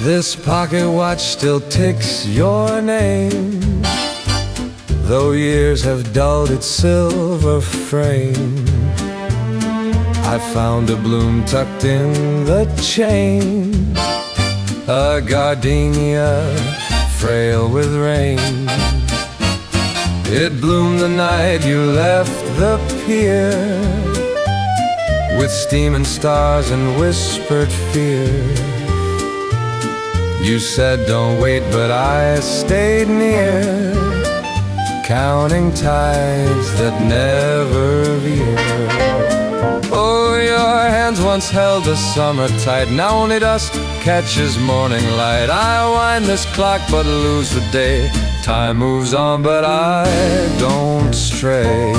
This pocket watch still ticks your name, though years have dulled its silver frame. I found a bloom tucked in the chain, a gardenia frail with rain. It bloomed the night you left the pier, with steam and stars and whispered fear. You said don't wait, but I stayed near, counting tides that never veer. Oh, your hands once held the summer tight, now only dust catches morning light. I wind this clock but lose the day, time moves on but I don't stray.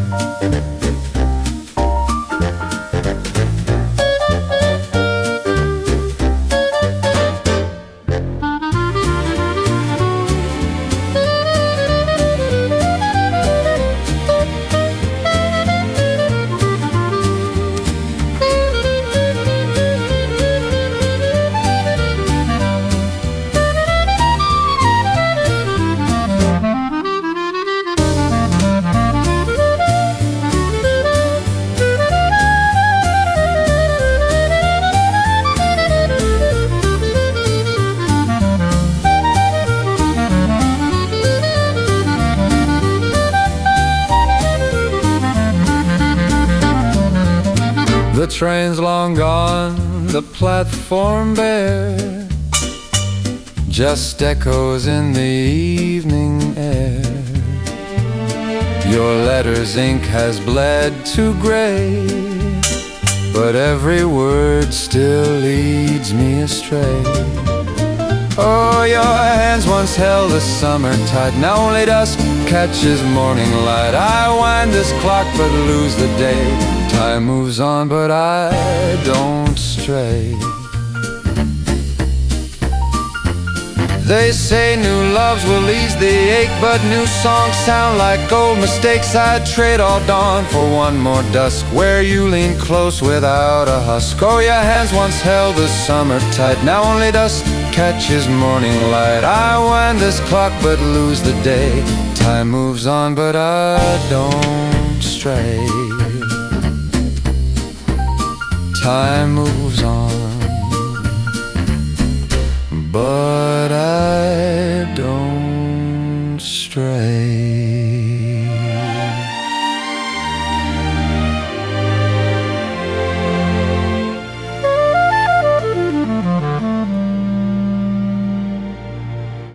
The train's long gone, the platform bare, just echoes in the evening air. Your letter's ink has bled to gray, but every word still leads me astray. Oh, your hands once held the summer tide, now only dusk catches morning light. I wind this clock but lose the day, time moves on but I don't stray. They say new loves will ease the ache, but new songs sound like old mistakes. I'd trade all dawn for one more dusk, where you lean close without a husk. Oh, your hands once held the summer tight, now only dust catches morning light. I wind this clock but lose the day, time moves on but I don't stray. Time moves on, but I don't stray.